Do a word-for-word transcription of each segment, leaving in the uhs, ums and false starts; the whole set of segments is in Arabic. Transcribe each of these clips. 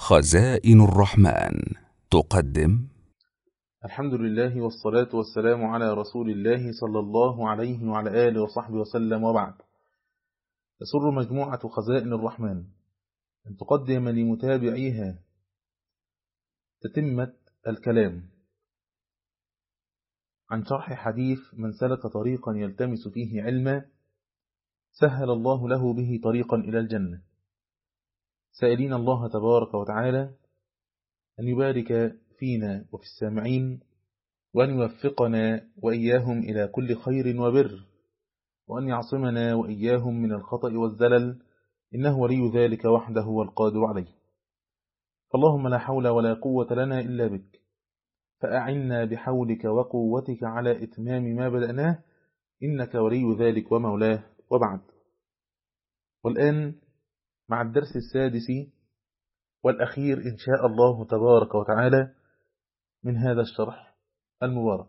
خزائن الرحمن تقدم. الحمد لله والصلاة والسلام على رسول الله صلى الله عليه وعلى آله وصحبه وسلم، وبعد. تسر مجموعة خزائن الرحمن أن تقدم لمتابعيها تتمة الكلام عن شرح حديث من سلك طريقا يلتمس فيه علما سهل الله له به طريقا إلى الجنة، سائلين الله تبارك وتعالى أن يبارك فينا وفي السامعين، وأن يوفقنا وإياهم إلى كل خير وبر، وأن يعصمنا وإياهم من الخطأ والزلل، إنه ولي ذلك وحده والقادر عليه. فاللهم لا حول ولا قوة لنا إلا بك، فأعنا بحولك وقوتك على إتمام ما بدأناه، إنك ولي ذلك ومولاه، وبعد. والآن مع الدرس السادس والأخير إن شاء الله تبارك وتعالى من هذا الشرح المبارك.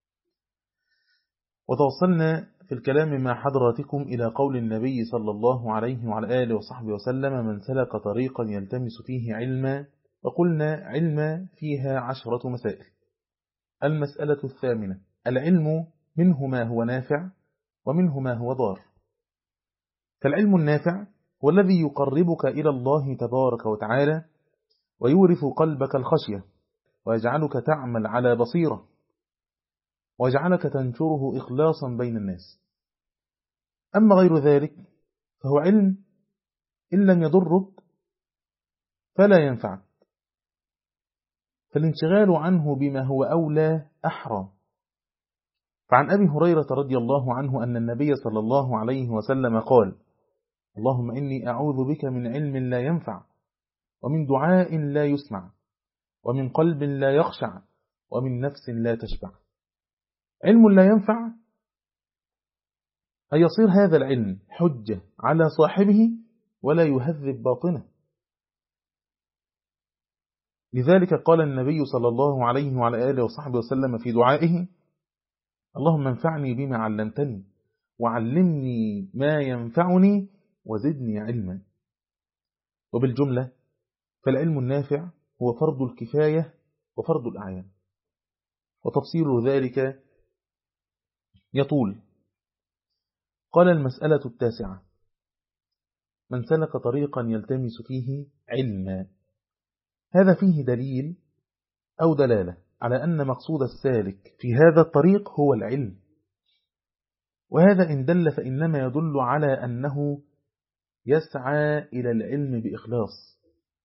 وتوصلنا في الكلام مع حضراتكم إلى قول النبي صلى الله عليه وعلى آله وصحبه وسلم: من سلك طريقا يلتمس فيه علما، وقلنا علما فيها عشرة مسائل. المسألة الثامنة: العلم منه ما هو نافع ومنه ما هو ضار. فالعلم النافع هو الذي يقربك إلى الله تبارك وتعالى، ويورث قلبك الخشية، ويجعلك تعمل على بصيرة، ويجعلك تنشره إخلاصا بين الناس. أما غير ذلك فهو علم إن لم يضرك فلا ينفعك، فالانشغال عنه بما هو أولى أحرى. فعن أبي هريرة رضي الله عنه أن النبي صلى الله عليه وسلم قال: اللهم إني أعوذ بك من علم لا ينفع، ومن دعاء لا يسمع، ومن قلب لا يخشع، ومن نفس لا تشبع. علم لا ينفع أن يصير هذا العلم حجة على صاحبه ولا يهذب باطنه. لذلك قال النبي صلى الله عليه وعلى آله وصحبه وسلم في دعائه: اللهم انفعني بما علمتني، وعلمني ما ينفعني، وزدني علما. وبالجملة فالعلم النافع هو فرض الكفاية وفرض الأعيان، وتفصيل ذلك يطول. قال: المسألة التاسعة: من سلك طريقا يلتمس فيه علما. هذا فيه دليل أو دلالة على أن مقصود السالك في هذا الطريق هو العلم، وهذا إن دل فإنما يدل على أنه يسعى إلى العلم بإخلاص،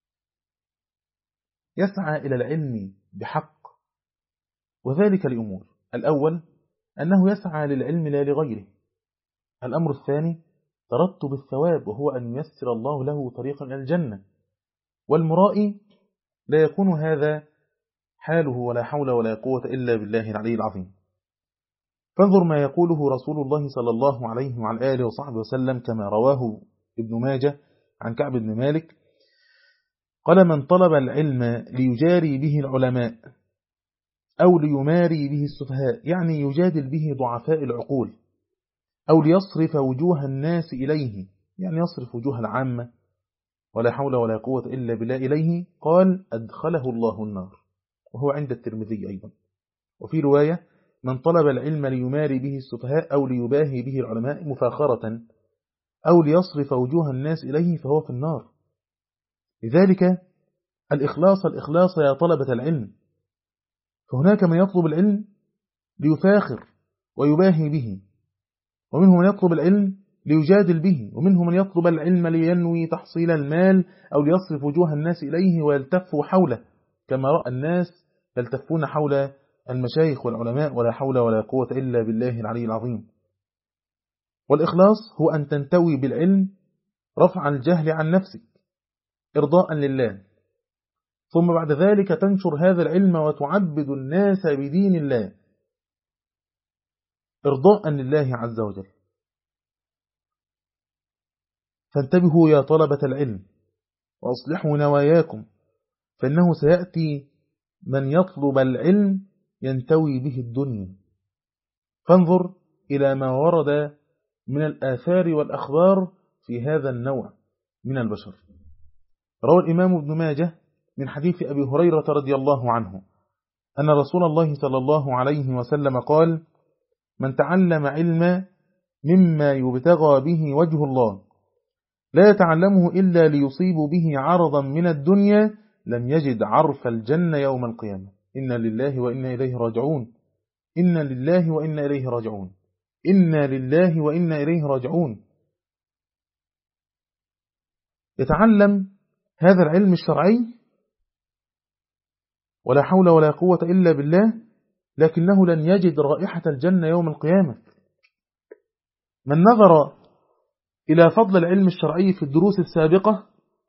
يسعى إلى العلم بحق، وذلك لأمور: الأول أنه يسعى للعلم لا لغيره. الأمر الثاني ترتب الثواب، وهو أن ييسر الله له طريقا إلى الجنة. والمرائي لا يكون هذا حاله، ولا حول ولا قوة إلا بالله العلي العظيم. فانظر ما يقوله رسول الله صلى الله عليه وعلى آله وصحبه وسلم كما رواه ابن ماجه عن كعب بن مالك قال: من طلب العلم ليجاري به العلماء أو ليماري به السفهاء، يعني يجادل به ضعفاء العقول، أو ليصرف وجوه الناس إليه، يعني يصرف وجوه العامة، ولا حول ولا قوة إلا بالله إليه، قال: أدخله الله النار. وهو عند الترمذي أيضا. وفي رواية: من طلب العلم ليماري به السفهاء أو ليباهي به العلماء مفاخرة أو ليصرف وجوه الناس إليه فهو في النار. لذلك الإخلاص الإخلاص يا طلبة العلم. فهناك من يطلب العلم ليفاخر ويباهي به، ومنهم من يطلب العلم ليجادل به، ومنهم من يطلب العلم لينوي تحصيل المال أو ليصرف وجوه الناس إليه ويلتفوا حوله، كما رأى الناس يلتفون حول المشايخ والعلماء، ولا حول ولا قوة إلا بالله العلي العظيم. والإخلاص هو أن تنتوي بالعلم رفع الجهل عن نفسك إرضاء لله، ثم بعد ذلك تنشر هذا العلم وتعبد الناس بدين الله إرضاء لله عز وجل. فانتبهوا يا طلبة العلم وأصلحوا نواياكم، فإنه سيأتي من يطلب العلم ينتوي به الدنيا. فانظر إلى ما ورد من الآثار والأخبار في هذا النوع من البشر. روى الإمام ابن ماجه من حديث أبي هريرة رضي الله عنه أن رسول الله صلى الله عليه وسلم قال: من تعلم علما مما يبتغى به وجه الله لا يتعلمه إلا ليصيب به عرضا من الدنيا لم يجد عرف الجنة يوم القيامة. إنا لله وإنا إليه راجعون. إنا لله وإنا إليه راجعون. إنا لله وإنا إليه راجعون. يتعلم هذا العلم الشرعي ولا حول ولا قوة إلا بالله، لكنه لن يجد رائحة الجنة يوم القيامة. من نظر إلى فضل العلم الشرعي في الدروس السابقة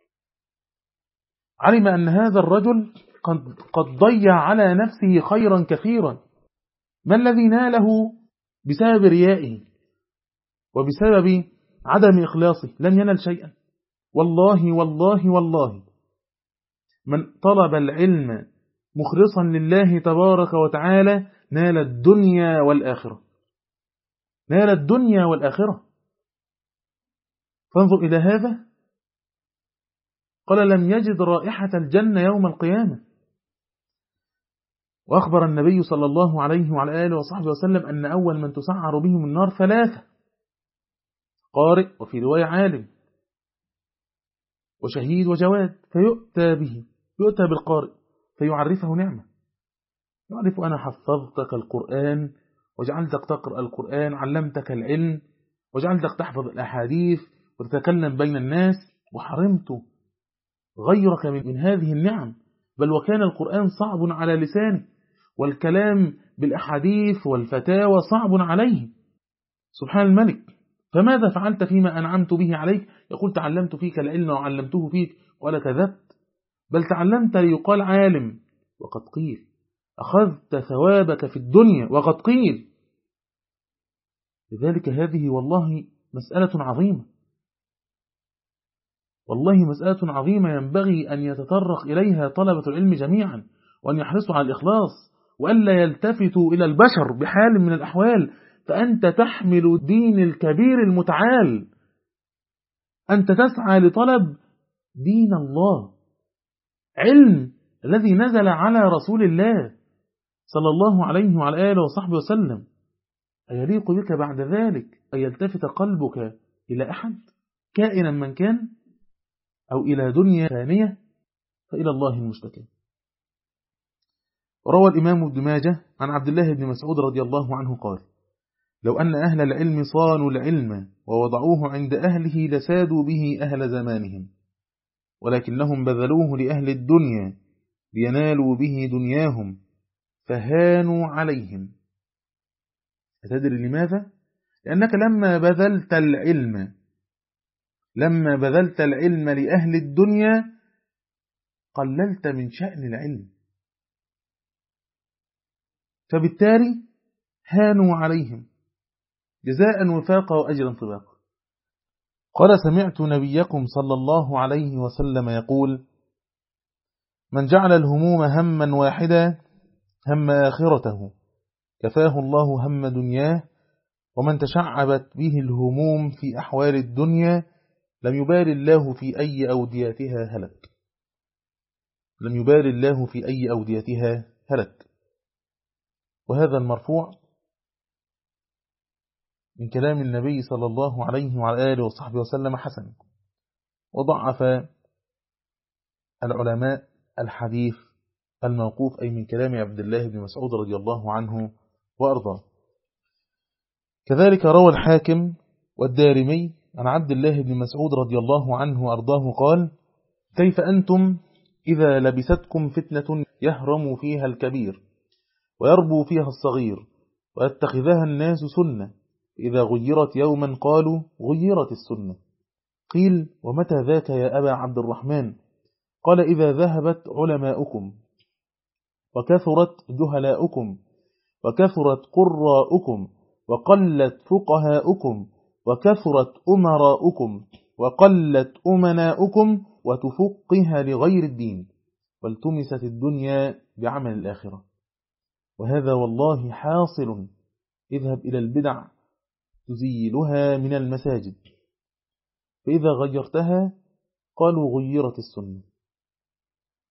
علم أن هذا الرجل قد ضيع على نفسه خيرا كثيرا. ما الذي ناله بسبب ريائه وبسبب عدم إخلاصه؟ لم ينل شيئا. والله والله والله من طلب العلم مخلصا لله تبارك وتعالى نال الدنيا والآخرة. نال الدنيا والآخرة. فانظر إلى هذا، قال لم يجد رائحة الجنة يوم القيامة. وأخبر النبي صلى الله عليه وعلى آله وصحبه وسلم أن أول من تسعر بهم النار ثلاثة: قارئ، وفي رواية عالم، وشهيد وجواد. فيؤتى به، يؤتى بالقارئ فيعرفه نعمة، يعرف: أنا حفظتك القرآن وجعلتك تقرأ القرآن، علمتك العلم وجعلتك تحفظ الأحاديث وتتكلم بين الناس، وحرمت غيرك من هذه النعم، بل وكان القرآن صعب على لسانه، والكلام بالأحاديث والفتاوى صعب عليه. سبحان الملك، فماذا فعلت فيما أنعمت به عليك؟ يقول: تعلمت فيك العلم وعلمته فيك. ولا كذبت، بل تعلمت ليقال عالم وقد قيل، أخذت ثوابك في الدنيا وقد قيل. لذلك هذه والله مسألة عظيمة، والله مسألة عظيمة ينبغي أن يتطرق إليها طلبة العلم جميعا، وأن يحرصوا على الإخلاص، وألا يلتفتوا إلى البشر بحال من الأحوال. فأنت تحمل دين الكبير المتعال، أنت تسعى لطلب دين الله، علم الذي نزل على رسول الله صلى الله عليه وعلى آله وصحبه وسلم. أيليق بك بعد ذلك أن يلتفت قلبك إلى أحد كائنا من كان، أو إلى دنيا ثانية؟ فإلى الله المشتكى. روى الإمام ابن ماجه عن عبد الله بن مسعود رضي الله عنه قال: لو أن أهل العلم صانوا العلم ووضعوه عند أهله لسادوا به أهل زمانهم، ولكنهم بذلوه لأهل الدنيا لينالوا به دنياهم فهانوا عليهم. أتدري لماذا؟ لأنك لما بذلت العلم لما بذلت العلم لأهل الدنيا قللت من شأن العلم، فبالتالي هانوا عليهم جزاء وفاقا وأجرا طباقا. قال: سمعت نبيكم صلى الله عليه وسلم يقول: من جعل الهموم هما واحدا هم آخرته كفاه الله هم دنياه، ومن تشعبت به الهموم في أحوال الدنيا لم يبال الله في أي أوديتها هلك. لم يبال الله في أي أوديتها هلك. وهذا المرفوع من كلام النبي صلى الله عليه وعلى آله وصحبه وسلم حسن. وضعف العلماء الحديث الموقوف، أي من كلام عبد الله بن مسعود رضي الله عنه وأرضاه. كذلك روى الحاكم والدارمي عن عبد الله بن مسعود رضي الله عنه وأرضاه قال: كيف أنتم إذا لبستكم فتنة يهرم فيها الكبير ويربو فيها الصغير ويتخذها الناس سنة، إذا غيرت يوما قالوا غيرت السنة. قيل: ومتى ذاك يا أبا عبد الرحمن؟ قال: إذا ذهبت علماؤكم وكثرت جهلاؤكم وكثرت قراؤكم وقلت فقهاؤكم وكثرت أمراؤكم وقلت أمناؤكم وتفقها لغير الدين، والتمست الدنيا بعمل الآخرة. وهذا والله حاصل. اذهب إلى البدع تزيلها من المساجد، فإذا غيرتها قالوا غيرت السنة.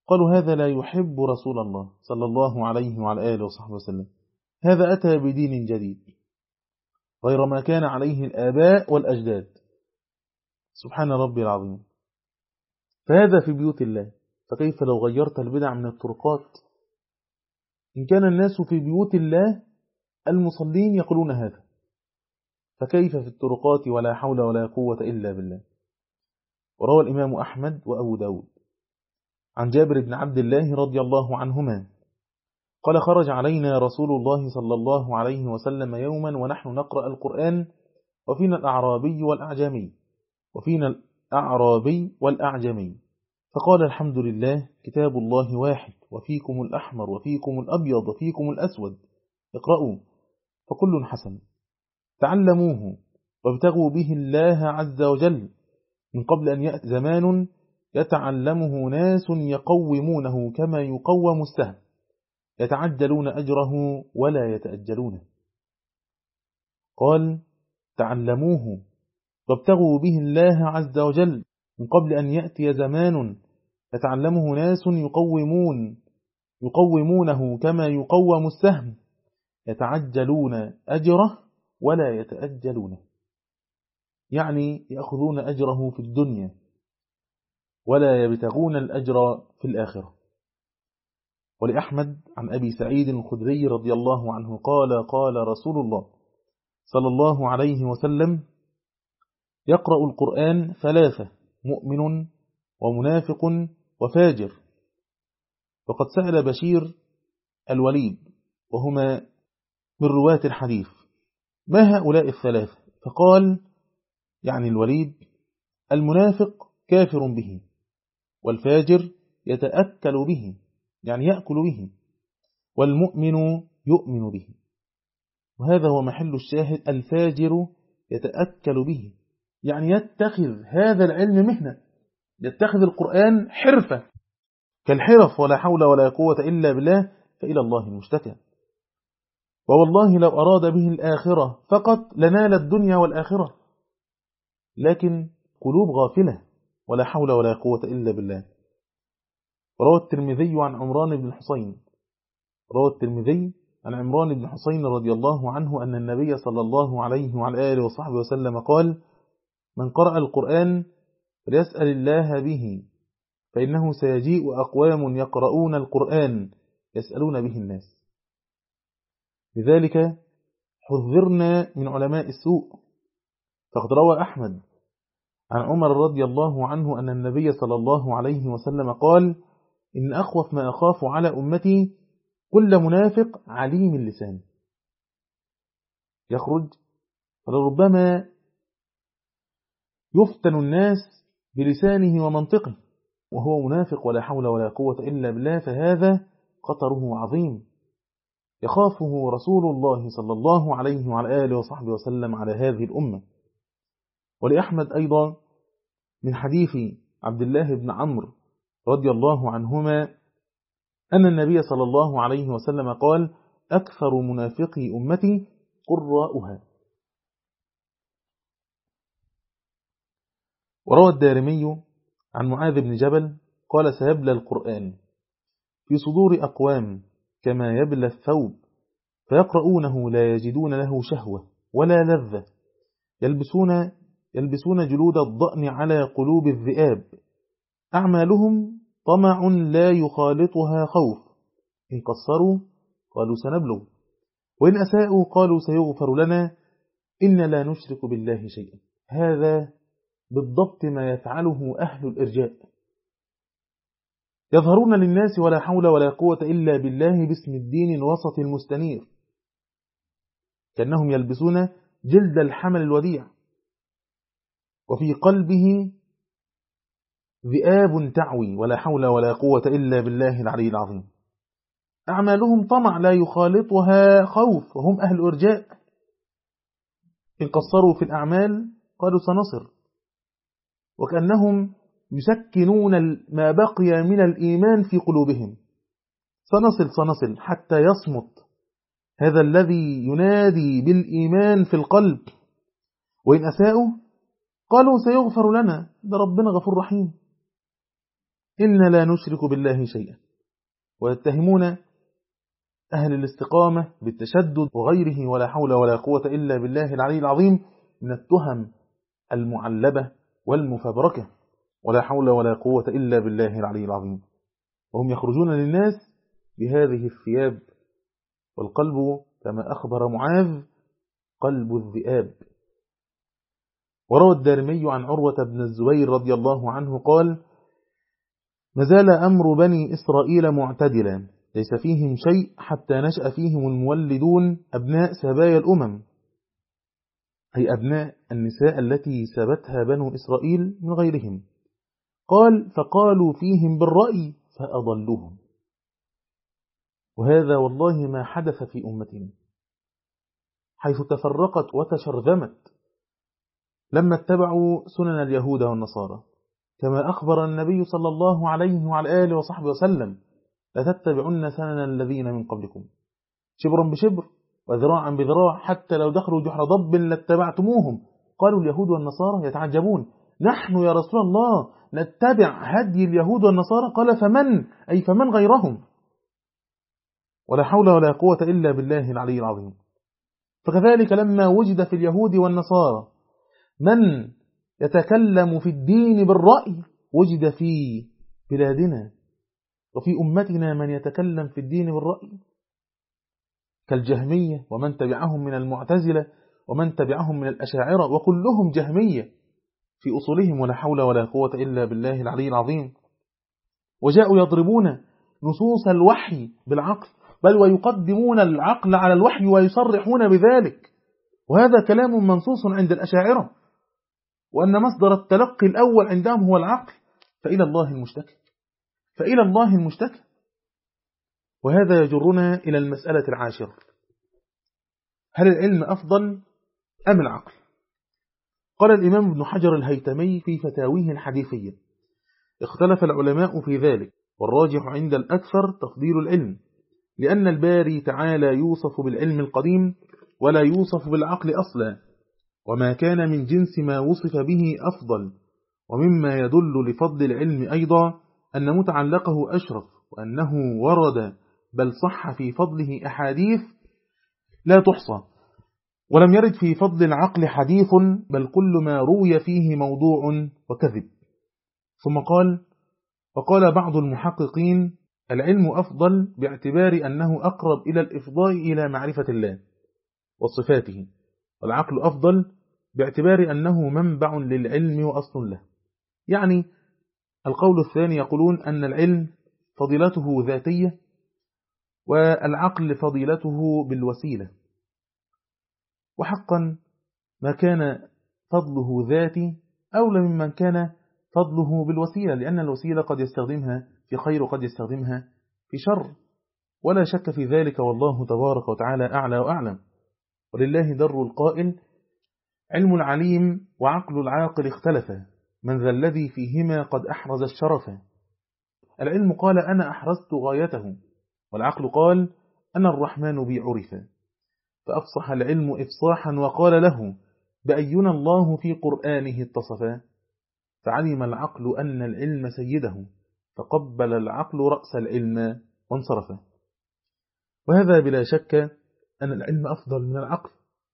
قالوا هذا لا يحب رسول الله صلى الله عليه وعلى آله وصحبه وسلم، هذا أتى بدين جديد غير ما كان عليه الآباء والأجداد. سبحان ربي العظيم. فهذا في بيوت الله، فكيف لو غيرت البدع من الطرقات؟ إن كان الناس في بيوت الله المصلين يقولون هذا، فكيف في الطرقات؟ ولا حول ولا قوة إلا بالله. وروى الإمام أحمد وأبو داود عن جابر بن عبد الله رضي الله عنهما قال خرج علينا رسول الله صلى الله عليه وسلم يوما ونحن نقرأ القرآن، وفينا الأعرابي والأعجمي وفينا الأعرابي والأعجمي فقال الحمد لله كتاب الله واحد، وفيكم الأحمر وفيكم الأبيض وفيكم الأسود، اقرأوا فكل حسن، تعلموه وابتغوا به الله عز وجل، من قبل أن يأتي زمان يتعلمه ناس يقومونه كما يقوم السهم، يتعجلون أجره ولا يتأجلونه. قال تعلموه وابتغوا به الله عز وجل، من قبل أن يأتي زمان يتعلمه ناس يقومون يقومونه كما يقوم السهم، يتعجلون أجره ولا يتأجلونه، يعني يأخذون أجره في الدنيا ولا يبتغون الأجر في الآخرة. ولأحمد عن أبي سعيد الخدري رضي الله عنه قال قال رسول الله صلى الله عليه وسلم يقرأ القرآن ثلاثة، مؤمن ومنافق وفاجر. وقد سأل بشير الوليد وهما من رواة الحديث ما هؤلاء الثلاثة؟ فقال يعني الوليد المنافق كافر به، والفاجر يتأكل به يعني يأكل به، والمؤمن يؤمن به. وهذا هو محل الشاهد، الفاجر يتأكل به يعني يتخذ هذا العلم مهنة، يتخذ القرآن حرفة كالحرف، ولا حول ولا قوة إلا بالله، فإلى الله المشتكى. ووالله لو أراد به الآخرة فقط لنال الدنيا والآخرة، لكن قلوب غافلة، ولا حول ولا قوة إلا بالله. روى الترمذي عن عمران بن الحصين روى الترمذي عن عمران بن حصين رضي الله عنه أن النبي صلى الله عليه وعلى آله وصحبه وسلم قال من قرأ القرآن فليسأل الله به، فإنه سيجيء أقوام يقرؤون القرآن يسألون به الناس. لذلك حذرنا من علماء السوء. فقد روى أحمد عن عمر رضي الله عنه أن النبي صلى الله عليه وسلم قال إن أخوف ما أخاف على أمتي كل منافق عليم اللسان يخرج فلربما يفتن الناس بلسانه ومنطقه وهو منافق، ولا حول ولا قوة إلا بالله، فهذا خطره عظيم يخافه رسول الله صلى الله عليه وعلى آله وصحبه وسلم على هذه الأمة. ولأحمد أيضا من حديث عبد الله بن عمرو رضي الله عنهما أن النبي صلى الله عليه وسلم قال أكثر منافقي أمتي قراؤها. وروى الدارمي عن معاذ بن جبل قال سيبلى القرآن في صدور أقوام كما يبلى الثوب، فيقرؤونه لا يجدون له شهوة ولا لذة، يلبسون, يلبسون جلود الضأن على قلوب الذئاب، أعمالهم طمع لا يخالطها خوف، إن قصروا قالوا سنبلغ، وإن أساءوا قالوا سيغفر لنا، إن لا نشرك بالله شيئا. هذا بالضبط ما يفعله أهل الإرجاء، يظهرون للناس ولا حول ولا قوة إلا بالله باسم الدين الوسط المستنير، كأنهم يلبسون جلد الحمل الوديع، وفي قلبه ذئاب تعوي، ولا حول ولا قوة إلا بالله العلي العظيم. أعمالهم طمع لا يخالطها خوف، وهم أهل إرجاء، إن قصروا في الأعمال قالوا سنصر، وكأنهم يسكنون ما بقي من الإيمان في قلوبهم، سنصل سنصل حتى يصمت هذا الذي ينادي بالإيمان في القلب، وإن أساءوا قالوا سيغفر لنا، ده ربنا غفور رحيم. إن لا نشرك بالله شيئا، ويتهمون أهل الاستقامة بالتشدد وغيره، ولا حول ولا قوة إلا بالله العلي العظيم، من التهم المعلبة والمفبركة، ولا حول ولا قوة إلا بالله العلي العظيم. وهم يخرجون للناس بهذه الثياب، والقلب كما أخبر معاذ قلب الذئاب. وروى الدارمي عن عروة بن الزبير رضي الله عنه قال: ما زال أمر بني إسرائيل معتدلا، ليس فيهم شيء حتى نشأ فيهم المولدون أبناء سبايا الأمم، أي أبناء النساء التي سبتها بنو إسرائيل من غيرهم. قال: فقالوا فيهم بالرأي فأضلوهم. وهذا والله ما حدث في أمتنا، حيث تفرقت وتشرذمت لما اتبعوا سنن اليهود والنصارى، كما أخبر النبي صلى الله عليه وعلى آله وصحبه وسلم: لتتبعن سنن الذين من قبلكم شبرا بشبر وذراعا بذراع، حتى لو دخلوا جحر ضب لاتبعتموهم. قالوا اليهود والنصارى يتعجبون: نحن يا رسول الله نتبع هدي اليهود والنصارى. قال: فمن؟ أي فمن غيرهم؟ ولا حول ولا قوة إلا بالله العلي العظيم. فكذلك لما وجد في اليهود والنصارى من يتكلم في الدين بالرأي، وجد في بلادنا وفي أمتنا من يتكلم في الدين بالرأي، كالجهمية ومن تبعهم من المعتزلة ومن تبعهم من الأشاعرة، وكلهم جهمية في أصولهم، ولا حول ولا قوة إلا بالله العلي العظيم. وجاءوا يضربون نصوص الوحي بالعقل، بل ويقدمون العقل على الوحي ويصرحون بذلك، وهذا كلام منصوص عند الأشاعرة، وأن مصدر التلقي الأول عندهم هو العقل، فإلى الله المشتكى فإلى الله المشتكى. وهذا يجرنا إلى المسألة العاشرة: هل العلم أفضل أم العقل؟ قال الإمام ابن حجر الهيتمي في فتاويه الحديثية: اختلف العلماء في ذلك، والراجح عند الأكثر تفضيل العلم، لأن الباري تعالى يوصف بالعلم القديم ولا يوصف بالعقل أصلا، وما كان من جنس ما وصف به أفضل. ومما يدل لفضل العلم أيضا أن متعلقه أشرف، وأنه ورد بل صح في فضله أحاديث لا تحصى، ولم يرد في فضل العقل حديث، بل كل ما روي فيه موضوع وكذب. ثم قال: وقال بعض المحققين: العلم أفضل باعتبار أنه أقرب إلى الإفضاء إلى معرفة الله وصفاته، والعقل أفضل باعتبار أنه منبع للعلم وأصل له. يعني القول الثاني يقولون أن العلم فضيلته ذاتية، والعقل فضيلته بالوسيلة. وحقا ما كان فضله ذاتي أولى ممن كان فضله بالوسيلة، لأن الوسيلة قد يستخدمها في خير وقد يستخدمها في شر، ولا شك في ذلك، والله تبارك وتعالى أعلى وأعلم. ولله در القائل: علم العليم وعقل العاقل اختلفا، من ذا الذي فيهما قد أحرز الشرفا. العلم قال: أنا أحرزت غايته، والعقل قال: أنا الرحمن بي عرفا. فأفصح العلم إفصاحا وقال له: بأينا الله في قرآنه اتصفا. فعلم العقل أن العلم سيده، فقبل العقل رأس العلم وانصرفا. وهذا بلا شك أن العلم أفضل من العقل،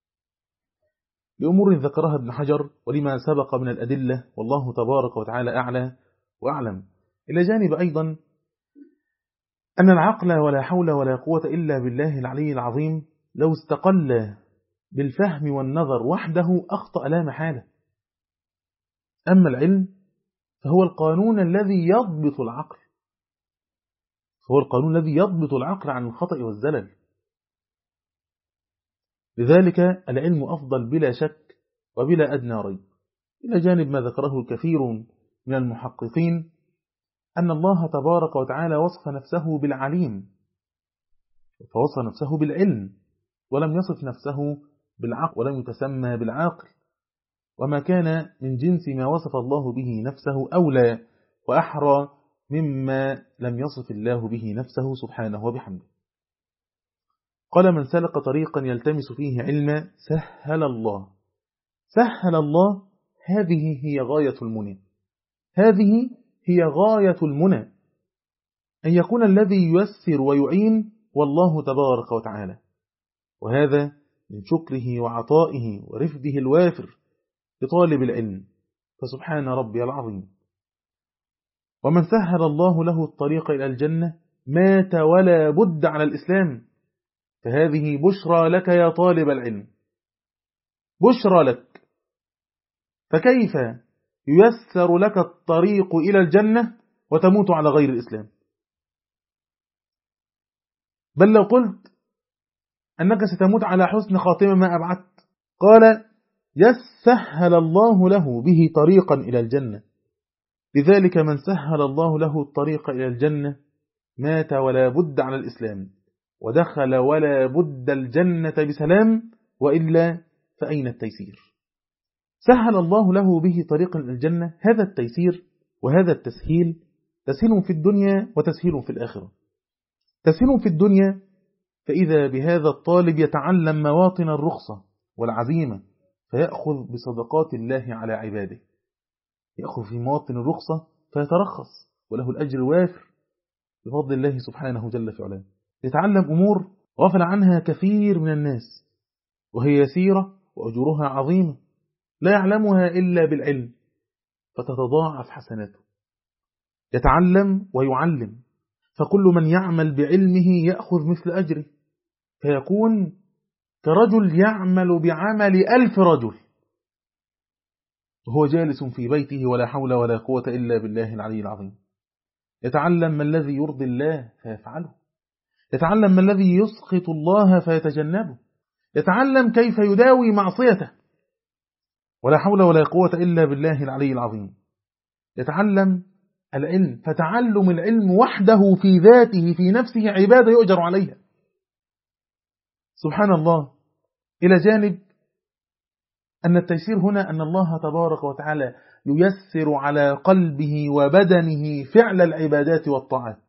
لأمور ذكرها ابن حجر ولما سبق من الأدلة، والله تبارك وتعالى أعلى وأعلم. إلى جانب أيضا أن العقل ولا حول ولا قوة إلا بالله العلي العظيم لو استقل بالفهم والنظر وحده أخطأ لا محالة. أما العلم فهو القانون الذي يضبط العقل، فهو القانون الذي يضبط العقل عن الخطأ والزلل. لذلك العلم أفضل بلا شك وبلا أدنى ريب. إلى جانب ما ذكره الكثير من المحققين أن الله تبارك وتعالى وصف نفسه بالعليم، فوصف نفسه بالعلم، ولم يصف نفسه بالعقل، ولم يتسمى بالعاقل. وما كان من جنس ما وصف الله به نفسه أولى وأحرى مما لم يصف الله به نفسه سبحانه وبحمده. قال: من سلك طريقا يلتمس فيه علما سهل الله. سهل الله، هذه هي غاية المنى، هذه هي غاية المنى، أن يكون الذي ييسر ويعين والله تبارك وتعالى، وهذا من شكره وعطائه ورفده الوافر لطالب العلم، فسبحان ربي العظيم. ومن سهل الله له الطريق إلى الجنة مات ولا بد على الإسلام، فهذه بشرى لك يا طالب العلم، بشرى لك. فكيف ييسر لك الطريق إلى الجنة وتموت على غير الإسلام؟ بل لو قلت أنك ستموت على حسن خاتمة ما أبعدت. قال يسهل الله له به طريقا إلى الجنة، لذلك من سهل الله له الطريق إلى الجنة مات ولا بد على الإسلام، ودخل ولا بد الجنة بسلام، وإلا فأين التيسير؟ سهل الله له به طريقا إلى الجنة، هذا التيسير وهذا التسهيل تسهيل في الدنيا وتسهيل في الآخرة. تسهيل في الدنيا، فإذا بهذا الطالب يتعلم مواطن الرخصة والعزيمة، فيأخذ بصدقات الله على عباده، يأخذ في مواطن الرخصة فيترخص وله الأجر الوافر بفضل الله سبحانه جل في علاه. يتعلم أمور غفل عنها كثير من الناس، وهي يسيرة وأجرها عظيمة، لا يعلمها إلا بالعلم، فتتضاعف حسناته. يتعلم ويعلم، فكل من يعمل بعلمه يأخذ مثل أجره، فيكون كرجل يعمل بعمل ألف رجل وهو جالس في بيته ولا حول ولا قوة إلا بالله العلي العظيم. يتعلم ما الذي يرضي الله فيفعله، يتعلم ما الذي يسخط الله فيتجنبه، يتعلم كيف يداوي معصيته ولا حول ولا قوة إلا بالله العلي العظيم. يتعلم العلم، فتعلم العلم وحده في ذاته في نفسه عبادة يؤجر عليها، سبحان الله. إلى جانب أن التيسير هنا أن الله تبارك وتعالى ييسر على قلبه وبدنه فعل العبادات والطاعات،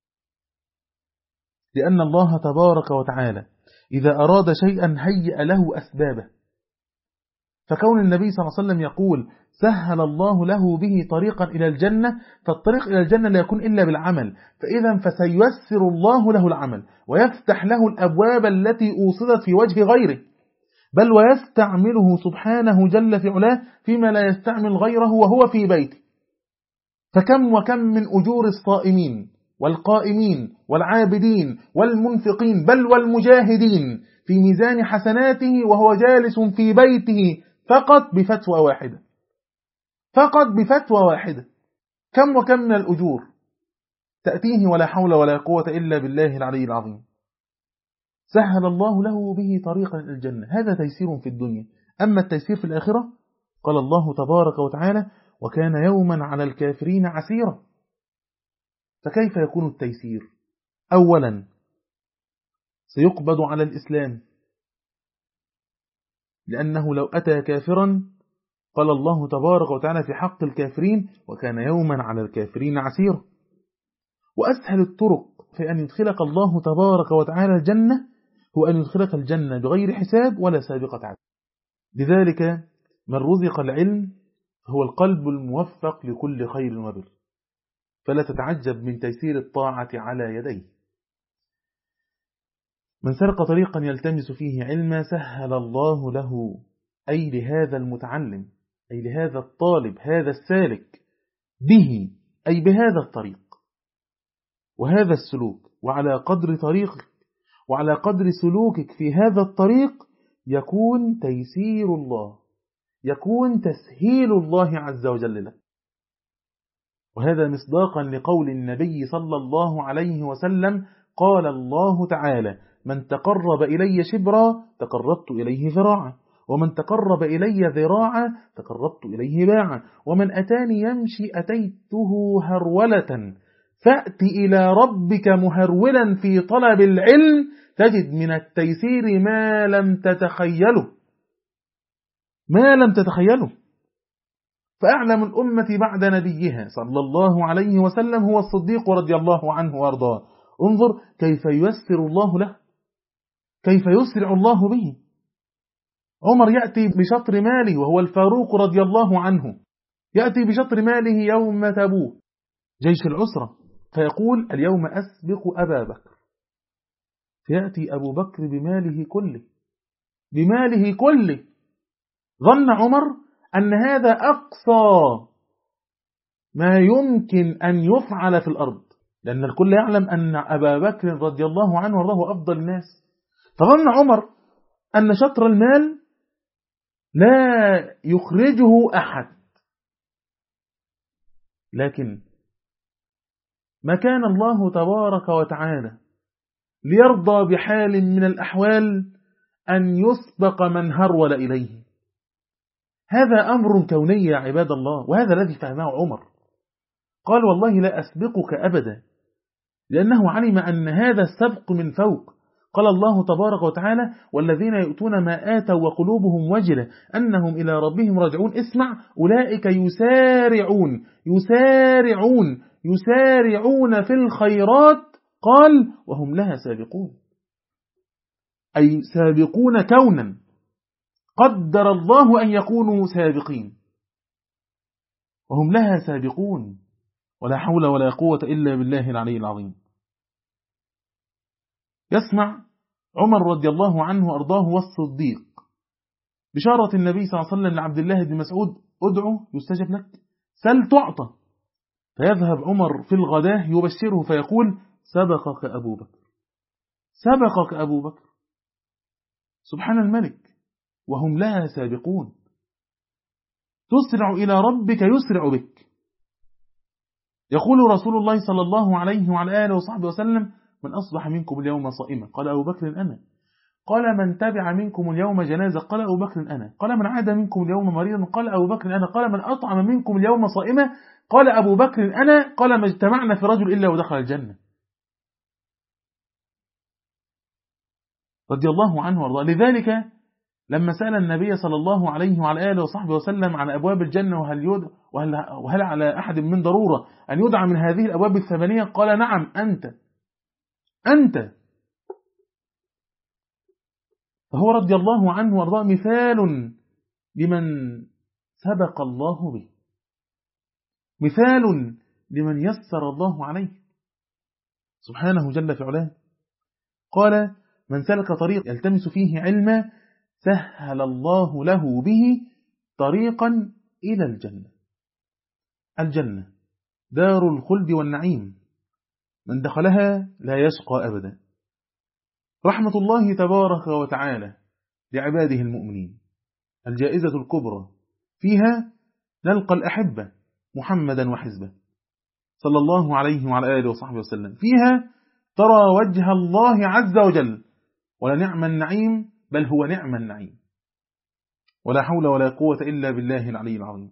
لأن الله تبارك وتعالى إذا أراد شيئا هيأ له أسبابه. فكون النبي صلى الله عليه وسلم يقول سهل الله له به طريقا إلى الجنة، فالطريق إلى الجنة لا يكون إلا بالعمل، فإذا فسييسر الله له العمل ويفتح له الأبواب التي أوصدت في وجه غيره، بل ويستعمله سبحانه جل في علاه فيما لا يستعمل غيره وهو في بيته. فكم وكم من أجور الصائمين والقائمين والعابدين والمنفقين بل والمجاهدين في ميزان حسناته وهو جالس في بيته فقط بفتوى واحدة، فقط بفتوى واحدة. كم وكم من الأجور تأتيه ولا حول ولا قوة إلا بالله العلي العظيم. سهل الله له به طريقا إلى الجنة، هذا تيسير في الدنيا. أما التيسير في الآخرة قال الله تبارك وتعالى وكان يوما على الكافرين عسيرا. فكيف يكون التيسير؟ أولا سيقبض على الإسلام، لأنه لو أتى كافرا قال الله تبارك وتعالى في حق الكافرين وكان يوما على الكافرين عسيرا. وأسهل الطرق في أن يدخلك الله تبارك وتعالى الجنة هو أن يدخلك الجنة بغير حساب ولا سابقة عدل. لذلك من رزق العلم هو القلب الموفق لكل خير وبر، فلا تتعجب من تيسير الطاعة على يديه. من سلك طريقا يلتمس فيه علما سهل الله له، أي لهذا المتعلم، أي لهذا الطالب، هذا السالك به، أي بهذا الطريق وهذا السلوك. وعلى قدر طريقك وعلى قدر سلوكك في هذا الطريق يكون تيسير الله، يكون تسهيل الله عز وجل لك. وهذا مصداقا لقول النبي صلى الله عليه وسلم قال الله تعالى من تقرب إلي شبرا تقربت إليه ذراعا، ومن تقرب إلي ذراعا تقربت إليه باعا، ومن أتاني يمشي أتيته هرولة. فأت إلى ربك مهرولا في طلب العلم تجد من التيسير ما لم تتخيله، ما لم تتخيله. فأعلم الأمة بعد نبيها صلى الله عليه وسلم هو الصديق رضي الله عنه وارضاه. انظر كيف ييسر الله له، كيف يسرع الله به. عمر يأتي بشطر ماله وهو الفاروق رضي الله عنه، يأتي بشطر ماله يوم تبوك جيش العسرة، فيقول اليوم أسبق أبا بكر، فيأتي أبو بكر بماله كله بماله كله. ظن عمر أن هذا أقصى ما يمكن أن يفعل في الأرض، لأن الكل يعلم أن أبا بكر رضي الله عنه وارضاه أفضل الناس. فظن عمر أن شطر المال لا يخرجه أحد، لكن ما كان الله تبارك وتعالى ليرضى بحال من الأحوال أن يسبق من هرول إليه. هذا أمر كوني يا عباد الله، وهذا الذي فهمه عمر. قال والله لا أسبقك أبدا، لأنه علم أن هذا السبق من فوق. قال الله تبارك وتعالى والذين يؤتون ما آتوا وقلوبهم وجلة أنهم إلى ربهم راجعون. اسمع، أولئك يسارعون يسارعون يسارعون في الخيرات، قال وهم لها سابقون، أي سابقون كونا قدر الله أن يكونوا سابقين، وهم لها سابقون، ولا حول ولا قوة إلا بالله العلي العظيم. يسمع عمر رضي الله عنه وأرضاه والصديق بشارة النبي صلى الله عليه وسلم لعبد الله بن مسعود ادعو يستجب لك، سل تعطى. فيذهب عمر في الغداة يبشره فيقول سبقك أبو بكر سبقك أبو بكر. سبحان الملك، وهم لها سابقون. تسرع إلى ربك يسرع بك. يقول رسول الله صلى الله عليه وعلى آله وصحبه وسلم من أصبح منكم اليوم صائما؟ قال أبو بكر أنا. قال من تبع منكم اليوم جنازة؟ قال أبو بكر أنا. قال من عاد منكم اليوم مريضا؟ قال أبو بكر أنا. قال من أطعم منكم اليوم صائما؟ قال أبو بكر أنا. قال ما اجتمعنا في رجل إلا ودخل الجنة. رضي الله عنه وارضاه. لذلك لما سأل النبي صلى الله عليه وعلى آله وصحبه وسلم عن أبواب الجنة وهل, يد وهل, وهل على أحد من ضرورة أن يدعى من هذه الأبواب الثمانية؟ قال نعم أنت أنت. فهو رضي الله عنه وارضاه مثال لمن سبق الله به، مثال لمن يسر الله عليه سبحانه جل في علاه. قال من سلك طريق يلتمس فيه علما سهل الله له به طريقا إلى الجنة. الجنة دار الخلد والنعيم، من دخلها لا يشقى أبدا. رحمة الله تبارك وتعالى لعباده المؤمنين، الجائزة الكبرى فيها نلقى الأحبة محمدا وحزبه صلى الله عليه وعلى آله وصحبه وسلم. فيها ترى وجه الله عز وجل، ولنعم النعيم، بل هو نعم النعيم، ولا حول ولا قوة إلا بالله العلي العظيم.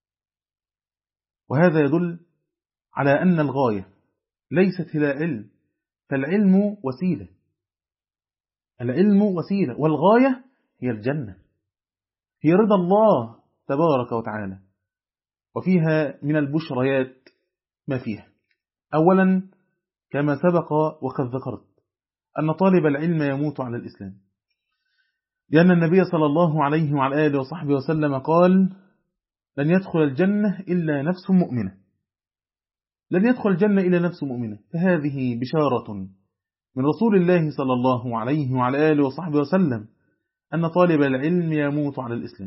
وهذا يدل على أن الغاية ليست إلى علم، فالعلم وسيلة، العلم وسيلة، والغاية هي الجنة، هي رضا الله تبارك وتعالى. وفيها من البشريات ما فيها. أولا كما سبق وقد ذكرت أن طالب العلم يموت على الإسلام، لأن النبي صلى الله عليه وعلى آله وصحبه وسلم قال لن يدخل الجنة إلا نفس مؤمنة، لن يدخل الجنة إلا نفس مؤمنة. فهذه بشارة من رسول الله صلى الله عليه وعلى آله وصحبه وسلم أن طالب العلم يموت على الإسلام.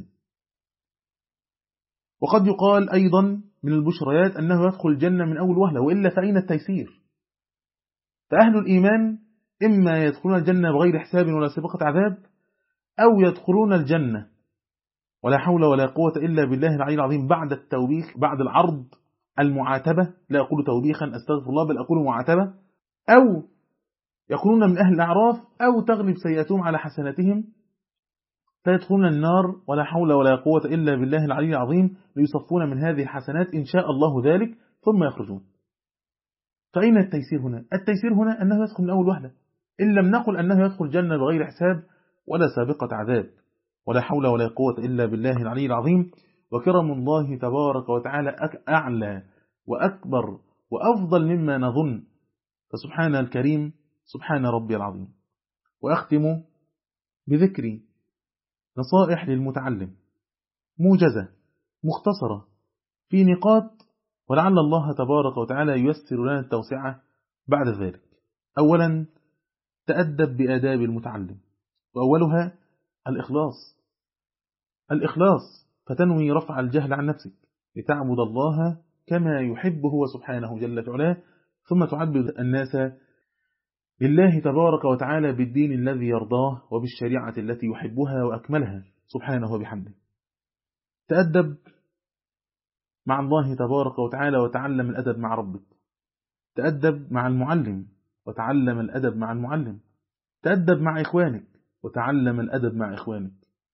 وقد يقال أيضا من البشريات أنه يدخل الجنة من أول وهلة، وإلا فأين التيسير؟ فأهل الإيمان إما يدخلون الجنة بغير حساب ولا سابقة عذاب، أو يدخلون الجنة ولا حول ولا قوة إلا بالله العلي العظيم بعد التوبيخ، بعد العرض، المعاتبة، لا أقول توبيخا أستغفر الله بل أقول معاتبة، أو يكونون من أهل الأعراف، أو تغلب سيئاتهم على حسناتهم فيدخلون النار ولا حول ولا قوة إلا بالله العلي العظيم ليصفون من هذه الحسنات إن شاء الله ذلك ثم يخرجون. فأين التيسير هنا؟ التيسير هنا أنه يدخل من أول وهلة، إن لم نقل أنه يدخل الجنة بغير حساب ولا سابقة عذاب، ولا حول ولا قوة إلا بالله العلي العظيم. وكرم الله تبارك وتعالى أعلى وأكبر وأفضل مما نظن، فسبحان الكريم سبحان ربي العظيم. وأختم بذكر نصائح للمتعلم موجزة مختصرة في نقاط ولعل الله تبارك وتعالى ييسر لنا التوسعة بعد ذلك. أولا، تأدب بآداب المتعلم، وأولها الإخلاص. الإخلاص فتنوي رفع الجهل عن نفسك لتعبد الله كما يحب هو سبحانه جل في علاه، ثم تعبد الناس لله تبارك وتعالى بالدين الذي يرضاه وبالشريعة التي يحبها وأكملها سبحانه وبحمده. تأدب مع الله تبارك وتعالى وتعلم الأدب مع ربك. تأدب مع المعلم وتعلم الأدب مع المعلم. تأدب مع إخوانك وتعلم الأدب مع إخوانك.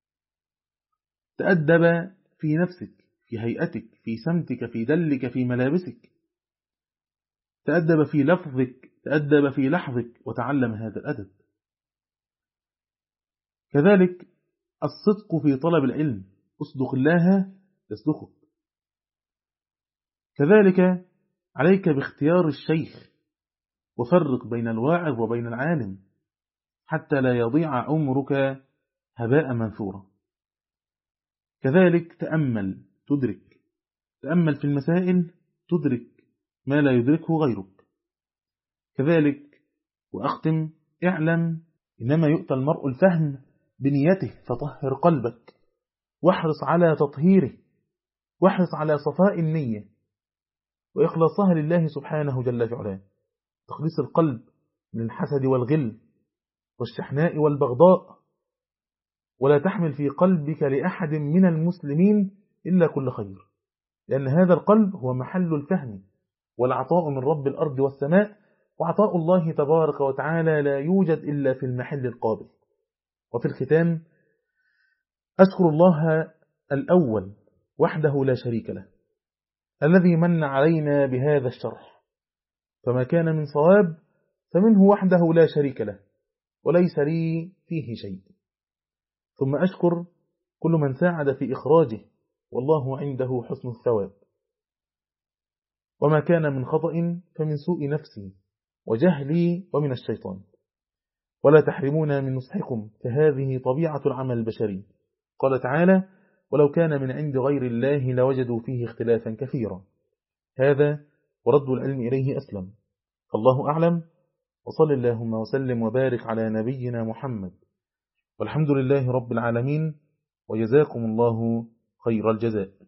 تأدب في نفسك، في هيئتك، في سمتك، في دلك، في ملابسك. تأدب في لفظك، تأدب في لحظك، وتعلم هذا الأدب. كذلك الصدق في طلب العلم، اصدق الله يصدقك. كذلك عليك باختيار الشيخ، وفرق بين الواعظ وبين العالم حتى لا يضيع عمرك هباء منثورا. كذلك تأمل تدرك، تأمل في المسائل تدرك ما لا يدركه غيرك. كذلك وأختم، اعلم إنما يؤتى المرء الفهم بنيته، فطهر قلبك واحرص على تطهيره، واحرص على صفاء النية وإخلاصها لله سبحانه جل في علاه. تخليص القلب من الحسد والغل والشحناء والبغضاء، ولا تحمل في قلبك لأحد من المسلمين إلا كل خير، لأن هذا القلب هو محل الفهم والعطاء من رب الأرض والسماء، وعطاء الله تبارك وتعالى لا يوجد إلا في المحل القابل. وفي الختام أشكر الله الأول وحده لا شريك له، الذي من علينا بهذا الشرح، فما كان من صواب فمنه وحده لا شريك له، وليس لي فيه شيء. ثم أشكر كل من ساعد في إخراجه، والله عنده حسن الثواب. وما كان من خطأ فمن سوء نفسي وجهلي ومن الشيطان، ولا تحرمونا من نصحكم، فهذه طبيعة العمل البشري. قال تعالى: ولو كان من عند غير الله لوجدوا فيه اختلافا كثيرا. هذا ورد العلم إليه أسلم. فالله أعلم، وصل اللهم وسلم وبارك على نبينا محمد، والحمد لله رب العالمين، وجزاكم الله خير الجزاء.